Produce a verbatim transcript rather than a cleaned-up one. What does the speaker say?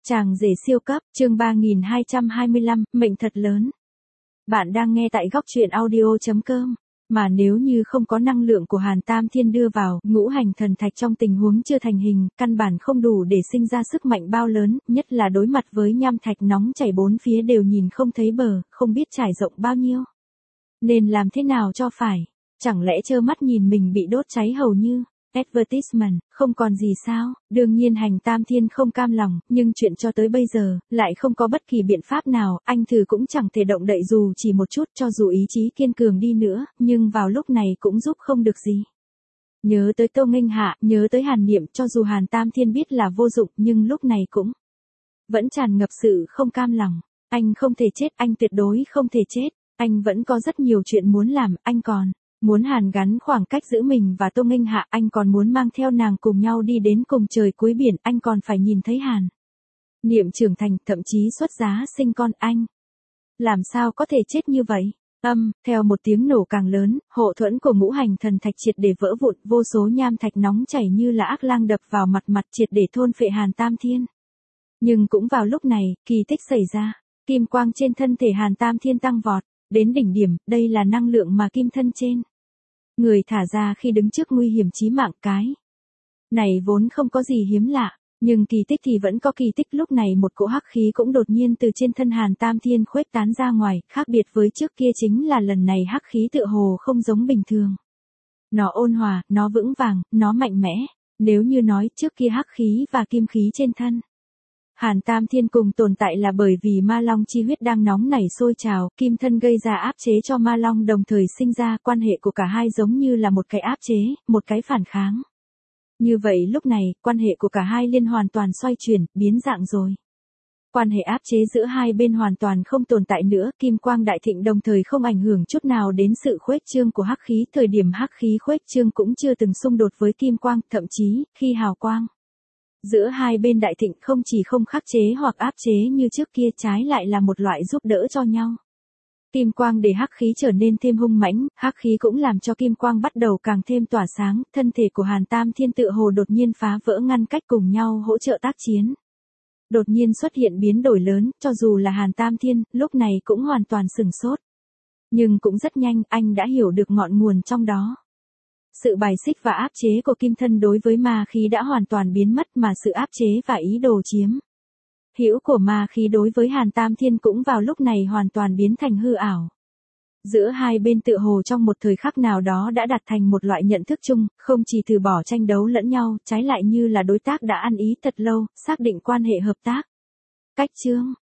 Chàng rể siêu cấp, chương ba nghìn hai trăm hai mươi lăm, mệnh thật lớn. Bạn đang nghe tại góc truyện audio chấm com. Mà nếu như không có năng lượng của Hàn Tam Thiên đưa vào, ngũ hành thần thạch trong tình huống chưa thành hình, căn bản không đủ để sinh ra sức mạnh bao lớn, nhất là đối mặt với nham thạch nóng chảy bốn phía đều nhìn không thấy bờ, không biết trải rộng bao nhiêu. Nên làm thế nào cho phải? Chẳng lẽ trơ mắt nhìn mình bị đốt cháy hầu như advertisement, không còn gì sao? Đương nhiên Hành Tam Thiên không cam lòng, nhưng chuyện cho tới bây giờ, lại không có bất kỳ biện pháp nào, anh thử cũng chẳng thể động đậy dù chỉ một chút, cho dù ý chí kiên cường đi nữa, nhưng vào lúc này cũng giúp không được gì. Nhớ tới Tô Nghênh Hạ, nhớ tới Hàn Niệm, cho dù Hàn Tam Thiên biết là vô dụng, nhưng lúc này cũng vẫn tràn ngập sự không cam lòng. Anh không thể chết, anh tuyệt đối không thể chết, anh vẫn có rất nhiều chuyện muốn làm, anh còn muốn Hàn gắn khoảng cách giữa mình và Tô Nghênh Hạ, anh còn muốn mang theo nàng cùng nhau đi đến cùng trời cuối biển, anh còn phải nhìn thấy Hàn Niệm trưởng thành, thậm chí xuất giá sinh con, anh làm sao có thể chết như vậy? Âm, theo một tiếng nổ càng lớn, hộ thuẫn của ngũ hành thần thạch triệt để vỡ vụn, vô số nham thạch nóng chảy như là ác lang đập vào mặt mặt triệt để thôn phệ Hàn Tam Thiên. Nhưng cũng vào lúc này, kỳ tích xảy ra, kim quang trên thân thể Hàn Tam Thiên tăng vọt đến đỉnh điểm, đây là năng lượng mà kim thân trên người thả ra khi đứng trước nguy hiểm chí mạng. Cái này vốn không có gì hiếm lạ, nhưng kỳ tích thì vẫn có kỳ tích. Lúc này một cỗ hắc khí cũng đột nhiên từ trên thân Hàn Tam Thiên khuếch tán ra ngoài, khác biệt với trước kia chính là lần này hắc khí tựa hồ không giống bình thường. Nó ôn hòa, nó vững vàng, nó mạnh mẽ. Nếu như nói trước kia hắc khí và kim khí trên thân Hàn Tam Thiên cùng tồn tại là bởi vì ma long chi huyết đang nóng nảy sôi trào, kim thân gây ra áp chế cho ma long đồng thời sinh ra, quan hệ của cả hai giống như là một cái áp chế, một cái phản kháng. Như vậy lúc này, quan hệ của cả hai liên hoàn toàn xoay chuyển, biến dạng rồi. Quan hệ áp chế giữa hai bên hoàn toàn không tồn tại nữa, kim quang đại thịnh đồng thời không ảnh hưởng chút nào đến sự khuếch trương của hắc khí, thời điểm hắc khí khuếch trương cũng chưa từng xung đột với kim quang, thậm chí, khi hào quang giữa hai bên đại thịnh không chỉ không khắc chế hoặc áp chế như trước kia, trái lại là một loại giúp đỡ cho nhau. Kim quang để hắc khí trở nên thêm hung mãnh, hắc khí cũng làm cho kim quang bắt đầu càng thêm tỏa sáng, thân thể của Hàn Tam Thiên tựa hồ đột nhiên phá vỡ ngăn cách cùng nhau hỗ trợ tác chiến. Đột nhiên xuất hiện biến đổi lớn, cho dù là Hàn Tam Thiên, lúc này cũng hoàn toàn sửng sốt. Nhưng cũng rất nhanh, anh đã hiểu được ngọn nguồn trong đó. Sự bài xích và áp chế của kim thân đối với ma khí đã hoàn toàn biến mất, mà sự áp chế và ý đồ chiếm hữu của ma khí đối với Hàn Tam Thiên cũng vào lúc này hoàn toàn biến thành hư ảo. Giữa hai bên tựa hồ trong một thời khắc nào đó đã đạt thành một loại nhận thức chung, không chỉ từ bỏ tranh đấu lẫn nhau, trái lại như là đối tác đã ăn ý thật lâu, xác định quan hệ hợp tác. Cách chương